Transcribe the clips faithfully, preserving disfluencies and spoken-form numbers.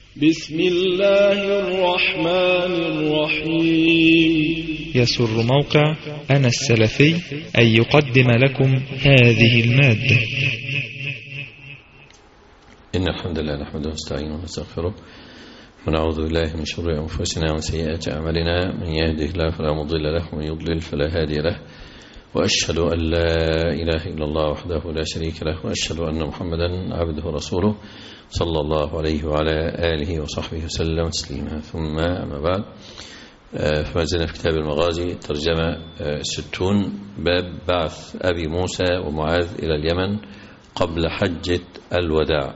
بسم الله الرحمن الرحيم. يسر موقع أنا السلفي أن يقدم لكم هذه المادة. إن الحمد لله نحمده ونستعينه ونستغفره ونعوذ بالله من شرور أنفسنا وسيئات أعمالنا، من يهده الله فلا مضل له ومن يضلل فلا هادي له، وأشهد أن لا إله إلا الله وحده لا شريك له، وأشهد أن محمدا عبده ورسوله صلى الله عليه وعلى آله وصحبه وسلم تسليما. ثم أما بعد، فما زلنا في كتاب المغازي، ترجمة ستون، باب بعث أبي موسى ومعاذ إلى اليمن قبل حجة الوداع،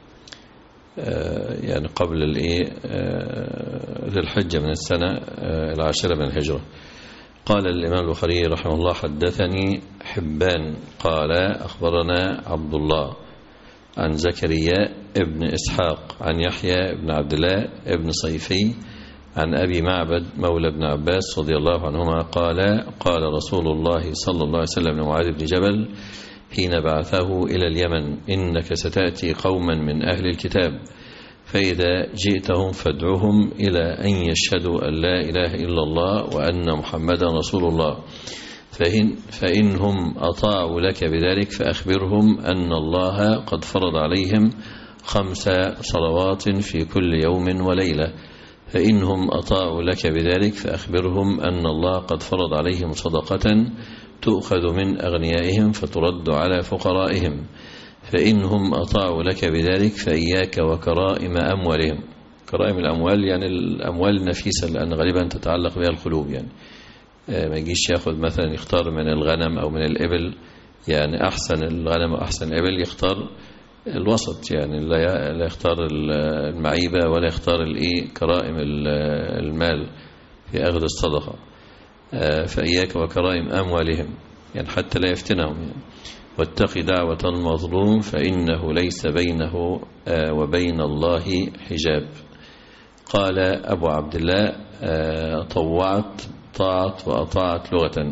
يعني قبل الإيه ذي الحجة من السنة العاشرة من الهجرة. قال الإمام البخاري رحمه الله: حدثني حبان قال أخبرنا عبد الله عن زكريا ابن إسحاق عن يحيى بن عبد الله ابن صيفي عن أبي معبد مولى ابن عباس رضي الله عنهما قال: قال رسول الله صلى الله عليه وسلم لمعاذ بن جبل حين بعثه إلى اليمن: إنك ستأتي قوما من أهل الكتاب، فإذا جئتهم فادعهم إلى أن يشهدوا أن لا إله إلا الله وأن محمدا رسول الله، فإن فإنهم أطاعوا لك بذلك فأخبرهم أن الله قد فرض عليهم خمس صلوات في كل يوم وليلة، فإنهم أطاعوا لك بذلك فأخبرهم أن الله قد فرض عليهم صدقة تؤخذ من أغنيائهم فترد على فقرائهم، فإنهم أطاعوا لك بذلك فإياك وكرائم أموالهم. كرائم الأموال يعني الأموال النفيسة لأن غالبا تتعلق بها القلوب، يعني ما يجيش ياخذ مثلا يختار من الغنم أو من الإبل، يعني أحسن الغنم وأحسن الإبل، يختار الوسط، يعني لا يختار المعيبة ولا يختار الإيه كرائم المال في أخذ الصدقة. فإياك وكرائم أموالهم، يعني حتى لا يفتنهم، يعني واتق دعوة المظلوم فإنه ليس بينه وبين الله حجاب. قال أبو عبد الله: طوعت طاعت وأطاعت لغة.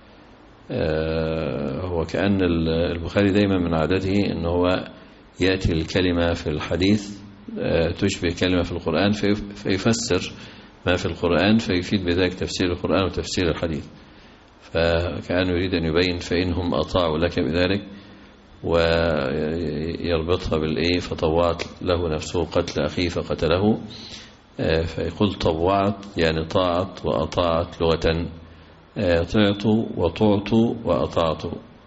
هو كأن البخاري دايما من عادته أنه هو يأتي الكلمة في الحديث تشبه كلمة في القرآن فيفسر ما في القرآن، فيفيد بذلك تفسير القرآن وتفسير الحديث. فكأنه يريد أن يبين فإنهم أطاعوا لك بذلك، ويربطها بالإيه فطوعت له نفسه قتل أخيه فقتله، فيقول طوعت يعني طاعت وأطاعت لغة، طعت وطعت وأطعت.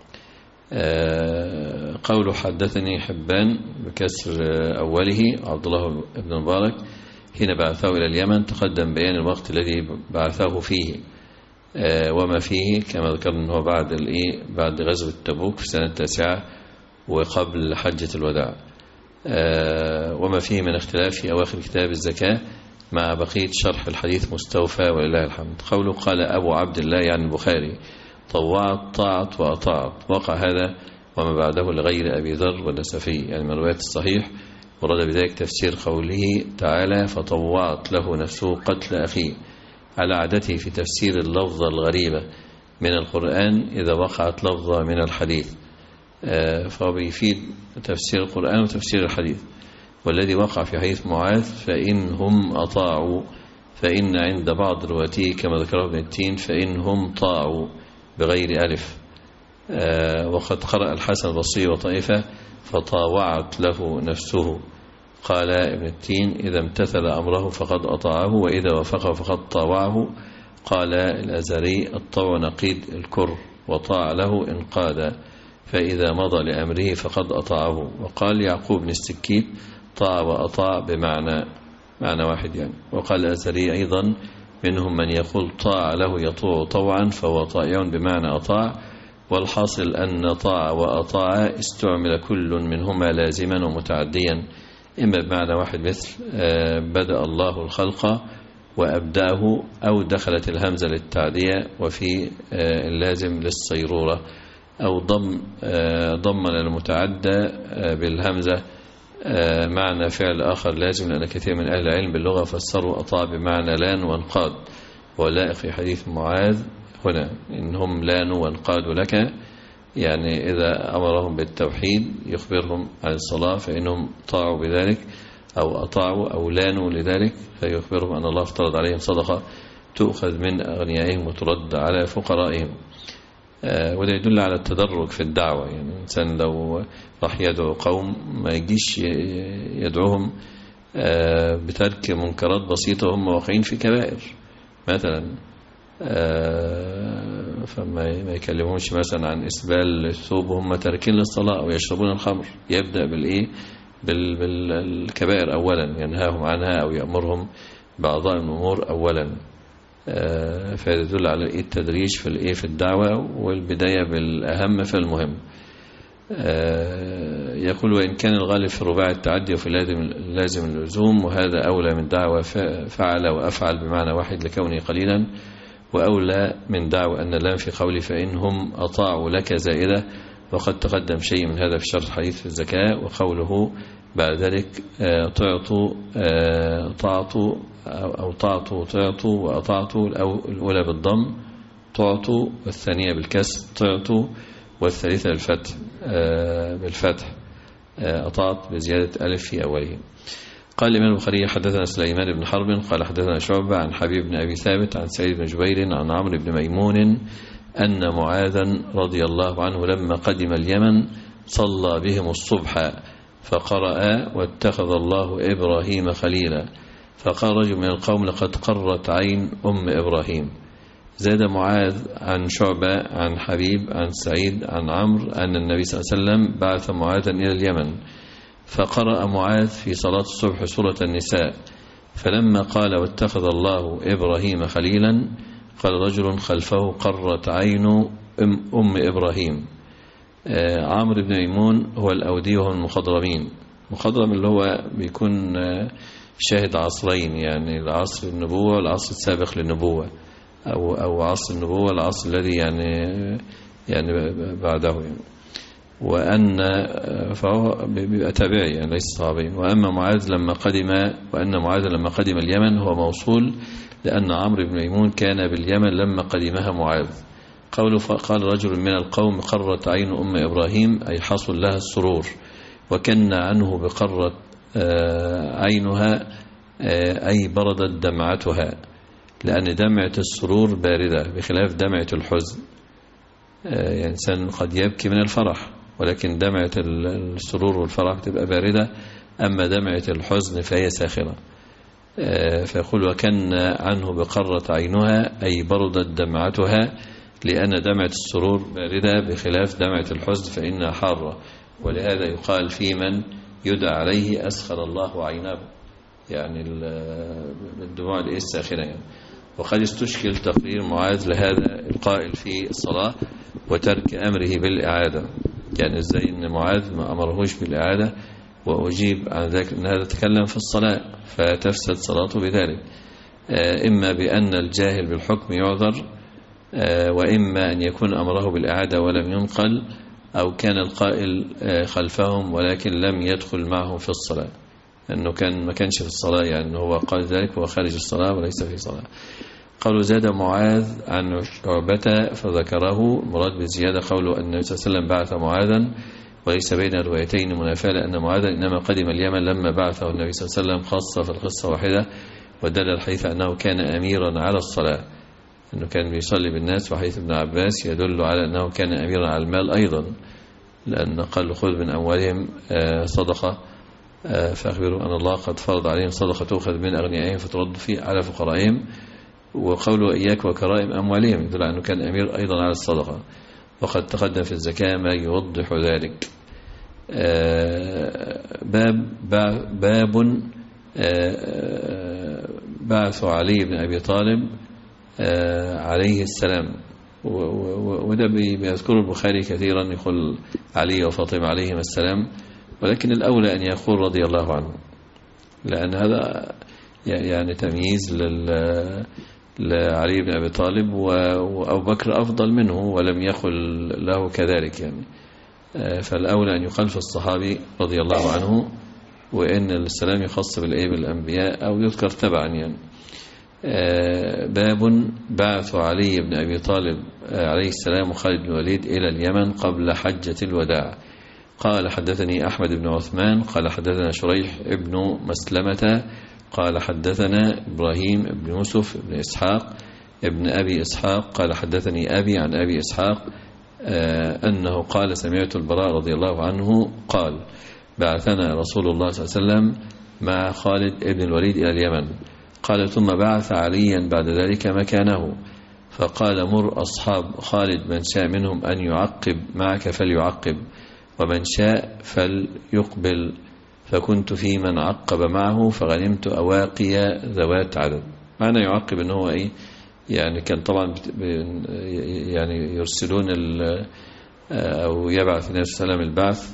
قول حدثني حبان بكسر أوله عبد الله بن مبارك حين بعثه إلى اليمن، تقدم بيان الوقت الذي بعثه فيه وما فيه، كما ذكرنا أنه بعد الإيه بعد غزوة تبوك في السنة التاسعة وقبل حجة الوداع، وما فيه من اختلاف في أواخر كتاب الزكاة مع بقية شرح الحديث مستوفى ولله الحمد. قوله قال أبو عبد الله يعني البخاري: طوعت طاعت وأطاعت، وقع هذا وما بعده لغير أبي ذر والنسفي، يعني من رواية الصحيح، ورد بذلك تفسير قوله تعالى: فطوعت له نفسه قتل أخيه، على عادته في تفسير اللفظة الغريبة من القرآن إذا وقعت لفظة من الحديث، فهو بيفيد تفسير القرآن وتفسير الحديث. والذي وقع في حديث معاذ فإنهم أطاعوا، فإن عند بعض رواته كما ذكره ابن التين فإنهم طاعوا بغير ألف. وقد قرأ الحسن البصري وطائفة فطاوعت له نفسه. قال ابن التين: إذا امتثل أمره فقد أطاعه، وإذا وافقه فقد طاوعه. قال الأزهري: الطوع نقيض الكر، وطاع له انقاد، فإذا مضى لأمره فقد أطاعه. وقال يعقوب بن السكيت: طاع وأطاع بمعنى معنى واحد يعني. وقال الأزهري أيضا: منهم من يقول طاع له يطوع طوعا فهو طائع بمعنى أطاع، والحاصل أن طاع وأطاع استعمل كل منهما لازما ومتعديا، إما بمعنى واحد مثل بدأ الله الخلق وأبدأه، أو دخلت الهمزة للتعدية وفي اللازم للصيرورة، أو ضم ضمن المتعدى بالهمزة معنى فعل آخر لازم، لأن كثير من أهل العلم باللغة فسروا أطاع بمعنى لان وانقاد، ولائق في حديث معاذ هنا إنهم لانوا وانقادوا لك، يعني إذا أمرهم بالتوحيد يخبرهم عن الصلاة فإنهم طاعوا بذلك، أو أطاعوا أو لانوا لذلك، فيخبرهم أن الله افترض عليهم صدقة تؤخذ من أغنيائهم وترد على فقرائهم. وده يدل على التدرج في الدعوة. يعني الإنسان لو راح يدعو قوم ما يجيش يدعوهم بترك منكرات بسيطة هم واقعين في كبائر مثلا، فما ما يكلمهمش مثلا عن إسبال الثوب وهم تاركين للصلاة أو يشربون الخمر. يبدأ بالإيه؟ بالكبائر أولا، ينهاهم عنها أو يأمرهم بأعضاء الأمور أولا. فيدل على التدريج في الإيه في الدعوة، والبداية بالأهم فالمهم. يقول: وإن كان الغالب في الرباع التعدي وفي اللازم اللزوم، وهذا أولى من دعوة فعل وأفعل بمعنى واحد لكونه قليلا، وأولى من دعوة أن اللام في قولي فإنهم أطاعوا لك زائدة، وقد تقدم شيء من هذا في شرح حديث في الزكاة. وقوله بعد ذلك تعطوا طاعتوا أو تعطوا تعطوا وأطعتوا، الأولى بالضم تعطوا، والثانية بالكسر تعطوا، والثالثة بالفتح بالفتح أطعت بزيادة ألف في أوله. قال الإمام البخاري: حدثنا سليمان بن حرب قال حدثنا شعبة عن حبيب بن أبي ثابت عن سعيد بن جبير عن عمرو بن ميمون أن معاذا رضي الله عنه لما قدم اليمن صلى بهم الصبح فقرأ: واتخذ الله إبراهيم خليلا. فقال رجل من القوم: لقد قرت عين أم إبراهيم. زاد معاذ عن شعبة عن حبيب عن سعيد عن عمرو أن النبي صلى الله عليه وسلم بعث معاذا إلى اليمن، فقرأ معاذ في صلاة الصبح سورة النساء، فلما قال: واتخذ الله إبراهيم خليلا، قال رجل خلفه: قرت عين أم إبراهيم. عمرو بن ميمون هو الأودي وهو المخضرمين. المخضرم اللي هو بيكون شاهد عصرين، يعني العصر النبوة والعصر السابق للنبوة، أو أو عصر النبوة والعصر الذي يعني يعني بعده يعني. وأن فهو بيبقى تابعي يعني ليس صحابي. وأما معاذ لما قدم وأن معاذ لما قدم اليمن هو موصول، لأن عمرو بن ميمون كان باليمن لما قدمها معاذ. قوله: فقال رجل من القوم: قرت عين أم إبراهيم، أي حصل لها السرور، وكن عنه بقرت عينها، أي بردت دمعتها، لأن دمعة السرور باردة بخلاف دمعة الحزن. يعني إنسان قد يبكي من الفرح، ولكن دمعة السرور والفرح تبقى باردة، أما دمعة الحزن فهي ساخرة. فيقول: وكن عنه بقرت عينها، أي بردت دمعتها، لأن دمعة السرور باردة بخلاف دمعة الحزن فإنها حارة. ولهذا يقال في من يدعى عليه: أسخر الله عينه، يعني الدموع الساخنة يعني. وقد استشكل تقرير معاذ لهذا القائل في الصلاة وترك أمره بالإعادة، يعني إزاي إن معاذ ما أمرهوش بالإعادة وأجيب عن ذلك أن هذا تكلم في الصلاة فتفسد صلاته بذلك. إما بأن الجاهل بالحكم يعذر، وإما أن يكون أمره بالإعادة ولم ينقل، أو كان القائل خلفهم ولكن لم يدخل معهم في الصلاة، أنه كان ما كانش في الصلاة، يعني هو قال ذلك وهو خارج الصلاة وليس في صلاة. قالوا: زاد معاذ عن شعبة فذكره، مراد بالزيادة قوله أن النبي صلى الله عليه وسلم بعث معاذا، وليس بين الروايتين منافاة، لأن معاذا إنما قدم اليمن لما بعثه النبي صلى الله عليه وسلم خاصة في القصة واحدة، ودل الحديث أنه كان أميرا على الصلاة، أنه كان بيصلي بالناس. وحديث ابن عباس يدل على أنه كان أميرا على المال أيضا، لأن قال: خذ من أموالهم صدقة فأخبروا أن الله قد فرض عليهم صدقة تؤخذ من أغنيائهم فترد فيه على فقرائهم. وقوله: إياك وكرائم أموالهم، يدل على أنه كان أمير أيضا على الصدقة. وقد تقدم في الزكاة ما يوضح ذلك. باب باب بعث علي بن أبي طالب عليه السلام، وده بيذكر البخاري كثيرا، يقول علي وفاطمة عليهم السلام، ولكن الأولى أن يقول رضي الله عنه، لأن هذا يعني تمييز لعلي بن أبي طالب، وأبو بكر أفضل منه ولم يقل له كذلك يعني. فالأولى أن يقال في الصحابي رضي الله عنه، وإن السلام يخص بالإيه بالأنبياء أو يذكر تبعا يعني. باب بعث علي بن أبي طالب عليه السلام وخالد بن الوليد إلى اليمن قبل حجة الوداع. قال حدثني أحمد بن عثمان قال حدثنا شريح ابن مسلمة قال حدثنا إبراهيم بن يوسف بن إسحاق ابن أبي إسحاق قال حدثني أبي عن أبي إسحاق آه أنه قال سمعت البراء رضي الله عنه قال بعثنا رسول الله صلى الله عليه وسلم مع خالد ابن الوليد إلى اليمن قال ثم بعث عليا بعد ذلك مكانه فقال مر أصحاب خالد من شاء منهم أن يعقب معك فليعقب ومن شاء فليقبل فكنت في من عقب معه فغنمت أواقي ذوات عدد. معنى يعقب أنه هو إيه يعني كان طبعا يعني يرسلون أو يبعث النبي صلى الله عليه وسلم البعث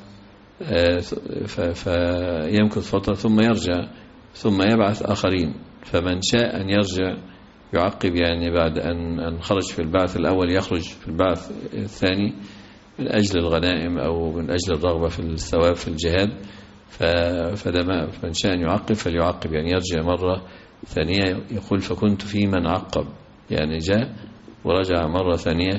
فيمكث فترة ثم يرجع ثم يبعث آخرين فمن شاء أن يرجع يعقب يعني بعد أن خرج في البعث الأول يخرج في البعث الثاني من أجل الغنائم أو من أجل الرغبة في الثواب في الجهاد فلما من شاء أن يعقب فليعقب يعني يرجع مرة ثانية. يقول فكنت في من عقب يعني جاء ورجع مرة ثانية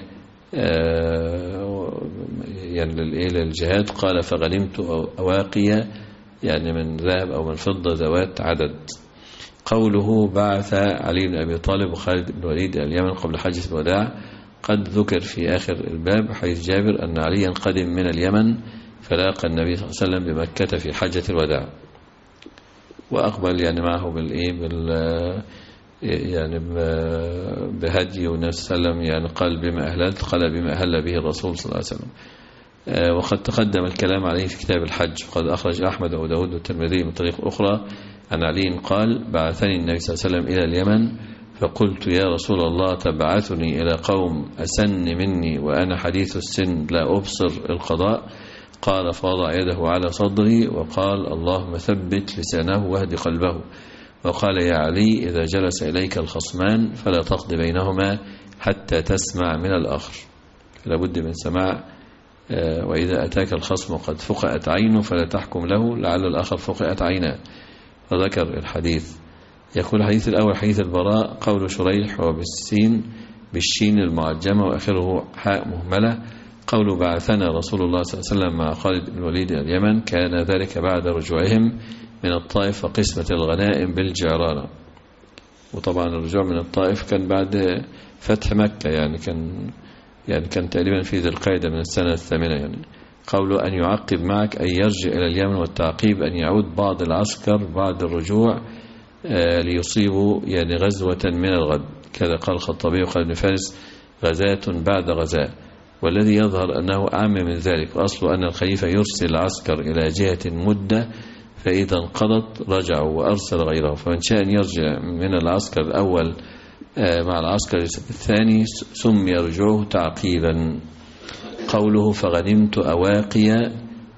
يعني للجهاد. قال فغنمت أواقي يعني من ذهب أو من فضة ذوات عدد. قوله بعث علي بن أبي طالب وخالد بن الوليد إلى اليمن قبل حجة الوداع قد ذكر في آخر الباب حيث جابر أن عليا قدم من اليمن فلاقى النبي صلى الله عليه وسلم بمكة في حجة الوداع وأقبل يعني معه بالإيه بال يعني بهدي والنبي صلى الله عليه وسلم يعني قال بما أهلت قال بما أهل به الرسول صلى الله عليه وسلم. وقد تقدم الكلام عليه في كتاب الحج وقد أخرج أحمد وداود والترمذي من طريق أخرى عن علي قال بعثني النبي صلى الله عليه وسلم إلى اليمن فقلت يا رسول الله تبعثني إلى قوم أسن مني وأنا حديث السن لا أبصر القضاء قال فوضع يده على صدري وقال اللهم ثبت لسانه واهد قلبه وقال يا علي إذا جلس إليك الخصمان فلا تقض بينهما حتى تسمع من الآخر. لابد من سماع وإذا أتاك الخصم قد فقأت عينه فلا تحكم له لعل الآخر فقأت عينه. فذكر الحديث. يقول الحديث الأول حديث البراء قول شريح وبالسين بالشين المعجمة وآخره حاء مهملة قول بعثنا رسول الله صلى الله عليه وسلم مع خالد بن الوليد اليمن كان ذلك بعد رجوعهم من الطائف وقسمة الغنائم بالجعرانة. وطبعا الرجوع من الطائف كان بعد فتح مكة يعني كان يعني كان تقريبا في ذي القعدة من السنة الثامنة. يعني قوله أن يعقب معك أن يرجع إلى اليمن والتعقيب أن يعود بعض العسكر بعد الرجوع ليصيبوا يعني غزوة من الغد كذا قال الخطابي وقال ابن فارس غزاة بعد غزاة والذي يظهر أنه أعم من ذلك وأصل أن الخليفة يرسل العسكر إلى جهة مدة فإذا انقضت رجعوا وأرسل غيره فمن شاء أن يرجع من العسكر الأول مع العسكر الثاني ثم يرجعه تعقيبا. قوله فغنمت أواقي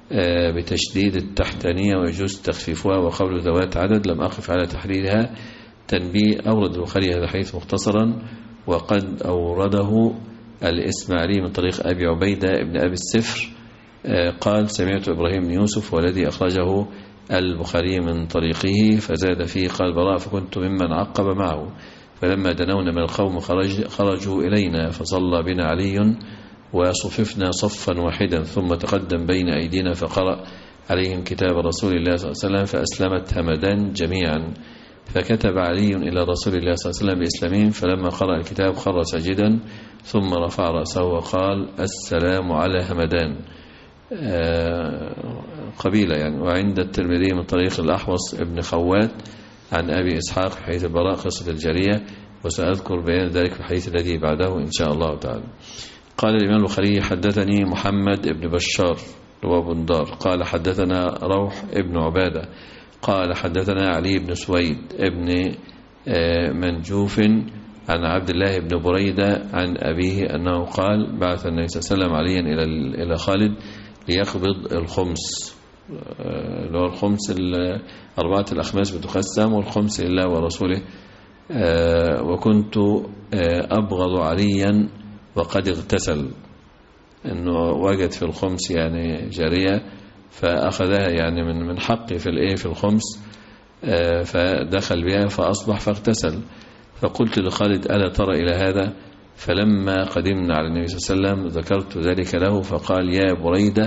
بتشديد التحتانية ويجوز تخفيفها وقول ذوات عدد لم أقف على تحريرها تنبيه. أورد البخاري هذا الحديث مختصرا وقد أورده الإسماعيلي من طريق أبي عبيدة ابن أبي السفر قال سمعت إبراهيم بن يوسف والذي أخرجه البخاري من طريقه فزاد فيه قال براء فكنت ممن عقب معه فلما دنونا من القوم خرج خرجوا إلينا فصلى بنا علي وصففنا صفا واحدا ثم تقدم بين أيدينا فقرأ عليهم كتاب رسول الله صلى الله عليه وسلم فأسلمت همدان جميعا فكتب علي إلى رسول الله صلى الله عليه وسلم بإسلامهم فلما قرأ الكتاب خر ساجدا ثم رفع رأسه وقال السلام على همدان قبيلة يعني. وعند الترمذي من طريق الأحوص ابن خوات عن أبي إسحاق في حديث البراء قصة الجارية وسأذكر بيان ذلك في الحديث الذي بعده إن شاء الله تعالى. قال الإمام البخاري حدثني محمد ابن بشار وبندار قال حدثنا روح ابن عبادة قال حدثنا علي بن سويد ابن منجوف عن عبد الله بن بريدة عن أبيه أنه قال بعث النبي صلى الله عليه وسلم عليا إلى إلى خالد ليقبض الخمس اللي هو الخمس أربعة الأخماس بتقسم والخمس لله ورسوله وكنت أبغض عليا وقد اغتسل أنه وجد في الخمس يعني جارية فأخذها يعني من من حقي في الإيه في الخمس فدخل بها فأصبح فاغتسل فقلت لخالد ألا ترى إلى هذا فلما قدمنا على النبي صلى الله عليه وسلم ذكرت ذلك له فقال يا بريدة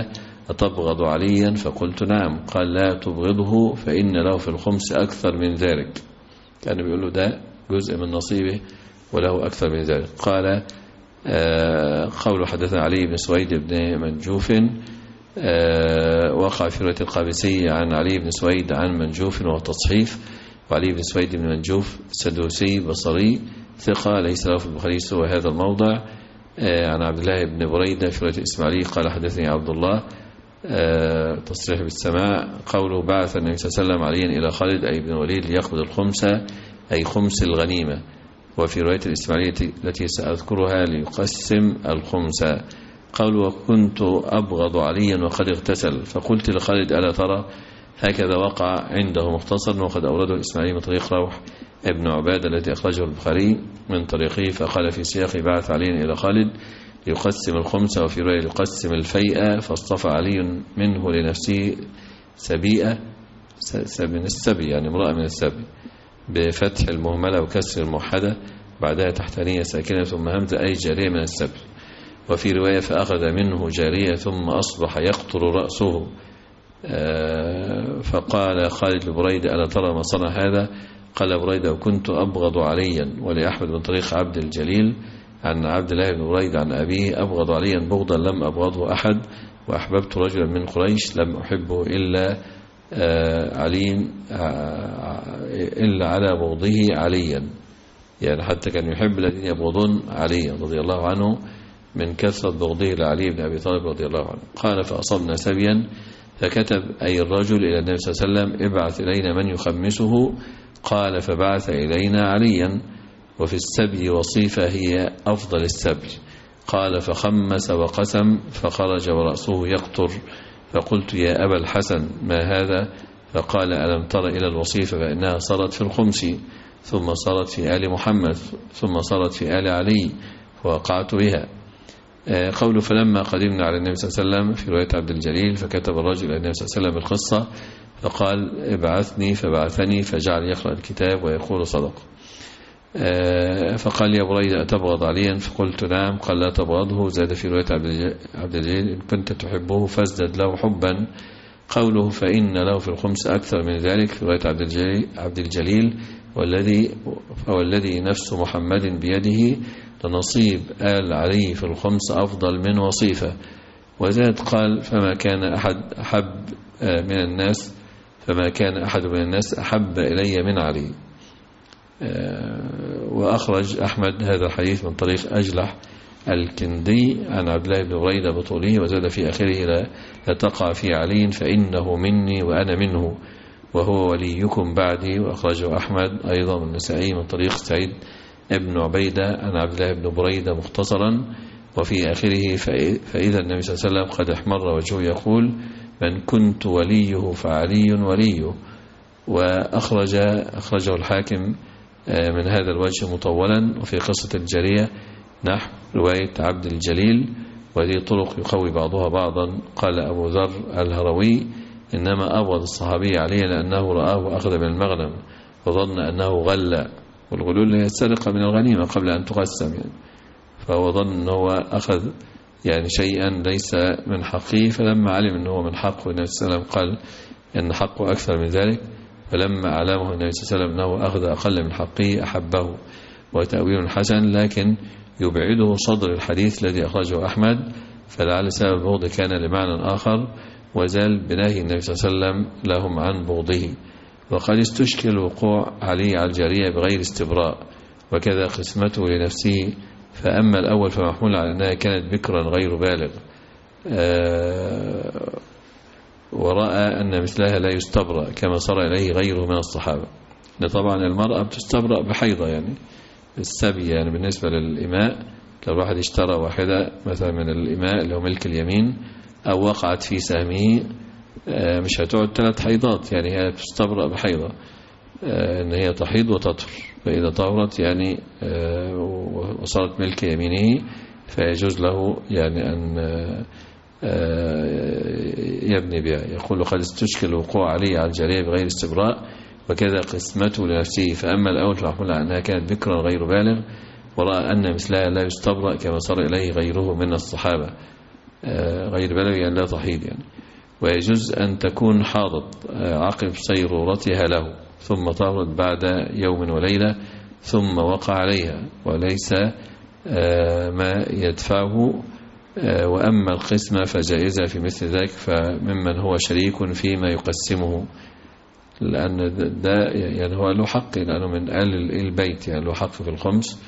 أتبغض عليا؟ فقلت نعم. قال لا تبغضه فإن له في الخمس أكثر من ذلك. كان بيقول له ده جزء من نصيبه وله أكثر من ذلك. قال آه قول حدثنا علي بن سويد بن منجوف آه وقع في رواية القابسي عن علي بن سويد عن منجوف وتصحيف. وعلي بن سويد بن منجوف سدوسي بصري ثقة ليس له في البخاري سوى هذا الموضع. آه عن عبد الله بن بريدة في رواية الإسماعيلي قال حدثني عبد الله آه تصريح بالسماع. قوله بعث النبي صلى الله عليه وسلم عليا إلى خالد أي بن الوليد ليأخذ الخمسة أي خمس الغنيمة. وفي رواية الإسماعيلية التي سأذكرها ليقسم الخمسة. قال وكنت أبغض عليا وقد اغتسل فقلت لخالد ألا ترى هكذا وقع عنده مختصر وقد أورده الإسماعيلي من طريق روح ابن عبادة الذي أخرجه البخاري من طريقه. فقال في سياق بعث عليا إلى خالد ليقسم الخمسة. وفي رواية ليقسم الفيئة فاصطفى علي منه لنفسه سبيئة من السبي يعني امرأة من السبي بفتح المهملة وكسر الموحدة بعدها تحتانية ساكنة ثم همزة أي جارية من السبي. وفي رواية فأخذ منه جارية ثم أصبح يقطر رأسه. فقال خالد لبريدة ألا ترى ما صنع هذا؟ قال بريدة وكنت أبغض عليا. ولأحمد من طريق عبد الجليل عن عبد الله بن بريدة عن أبيه أبغض عليا بغضا لم أبغضه أحد وأحببت رجلا من قريش لم أحبه إلا علي إلا على بغضه عليا. يعني حتى كان يحب الذين يبغضون عليا رضي الله عنه من كثرة بغضه لعلي بن أبي طالب رضي الله عنه. قال فأصبنا سبيا فكتب أي الرجل إلى النبي صلى الله عليه وسلم ابعث إلينا من يخمسه. قال فبعث إلينا عليا. وفي السبي وصيفة هي أفضل السبي. قال فخمس وقسم فخرج ورأسه يقطر. فقلت يا أبا الحسن ما هذا؟ فقال ألم تر إلى الوصيفة فإنها صارت في الخمس ثم صارت في آل محمد ثم صارت في آل علي فوقعت بها. قوله فلما قدمنا على النبي صلى الله عليه وسلم في رواية عبد الجليل فكتب الرجل إلى النبي صلى الله عليه وسلم القصة فقال ابعثني فبعثني فجعل يقرأ الكتاب ويقول صدق. فقال يا بريدة أتبغض عليا؟ فقلت نعم. قال لا تبغضه. زاد في رواية عبد الجليل إن كنت تحبه فازدد له حبا. قوله فإن له في الخمس أكثر من ذلك في رواية عبد الجليل, عبد الجليل والذي والذي نفس محمد بيده لنصيب آل علي في الخمس أفضل من وصيفة. وزاد قال فما كان أحد أحب من الناس فما كان أحد من الناس أحب إلي من علي. وأخرج أحمد هذا الحديث من طريق أجلح الكندي عن عبد الله بن بريدة بطوله وزاد في آخره لا تقع في علي فإنه مني وأنا منه وهو وليكم بعدي. وأخرجه أحمد أيضا من النسائي من طريق سعيد ابن عبيدة عن عبد الله بن بريدة مختصرا. وفي آخره فإذا النبي صلى الله عليه وسلم قد احمر وجهه يقول من كنت وليه فعلي وليه. وأخرج أخرجه الحاكم من هذا الوجه مطولا. وفي قصة الجارية نحو رواية عبد الجليل وهذه طرق يقوي بعضها بعضا. قال أبو ذر الهروي إنما أبغض الصحابي عليه لأنه رآه وأخذ من المغنم وظن أنه غلى والغلول هي السرقة من الغنيمة قبل أن تقسم يعني. فهو ظن أنه أخذ يعني شيئا ليس من حقه فلما علم أنه من حقه النبي صلى الله عليه وسلم قال أن حقه أكثر من ذلك. فلما علمه النبي صلى الله عليه وسلم أنه أخذ أقل من حقه أحبه. وتأويل حسن لكن يبعده صدر الحديث الذي أخرجه أحمد فلعل سبب بغضه كان لمعنى آخر وزال بنهي النبي صلى الله عليه وسلم لهم عن بغضه. وقد استشكل وقوع علي على الجارية بغير استبراء وكذا قسمته لنفسه. فأما الأول فمحمول على أنها كانت بكرا غير بالغ ورأى أن مثلها لا يستبرأ كما صار إليه غيره من الصحابة. طبعا المرأة بتستبرأ بحيضة يعني السبي يعني بالنسبة للإماء لو واحد اشترى واحدة مثلا من الإماء اللي هو ملك اليمين أو وقعت في سهمه مش هتقعد ثلاث حيضات يعني هي بتستبرأ بحيضة ان هي تحيض وتطهر. فإذا طهرت يعني وصارت ملك يمينه فيجوز له يعني أن يبني بها. يقول قد استشكل وقوع علي على الجارية بغير استبراء وكذا قسمته لنفسه. فأما الأول فمحمول على أنها كانت بكرا غير بالغ ورأى أن مثلها لا يستبرأ كما صار إليه غيره من الصحابة. غير بلغ يعني لا تحيض يعني. ويجوز أن تكون حاضت عقب صيرورتها له ثم طهرت بعد يوم وليلة ثم وقع عليها وليس ما يدفعه. وأما القسمة فجائزة في مثل ذلك فممن هو شريك فيما يقسمه، لأن ده يعني هو له حق لأنه من آل البيت يعني له حق في الخمس.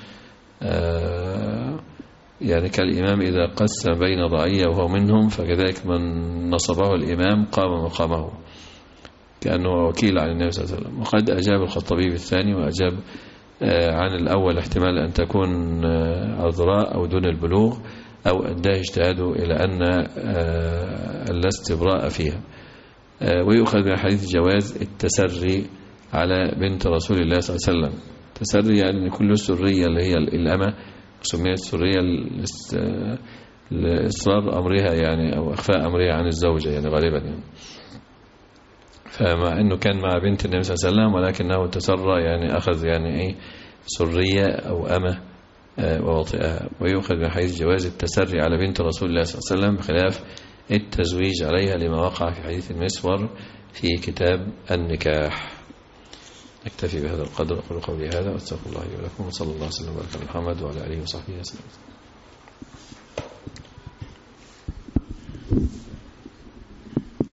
يعني كالإمام إذا قسم بين ضعية وهو منهم فكذلك من نصبه الإمام قام مقامه كأنه وكيل عن النبي صلى الله عليه وسلم. وقد أجاب الخطبي بالثاني وأجاب عن الأول احتمال أن تكون عذراء أو دون البلوغ أو أداه اجتهاده إلى أن لا استبراء فيها. ويؤخذ من حديث جواز التسري على بنت رسول الله صلى الله عليه وسلم. تسري يعني كل سرية اللي هي الأمة سميت سرية لإصرار أمرها يعني أو إخفاء أمرها عن الزوجة يعني غالبا يعني. فمع أنه كان مع بنت النبي صلى الله عليه وسلم ولكنه تسرى يعني أخذ يعني إيه سرية أو أمة ووطئها. ويؤخذ من حديث جواز التسري على بنت رسول الله صلى الله عليه وسلم بخلاف التزويج عليها لما وقع في حديث المسور في كتاب النكاح. أكتفي بهذا القدر، أقول قولي هذا وأستغفر الله لي ولكم وصلى الله وسلم وبارك على محمد وعلى آله وصحبه وسلم.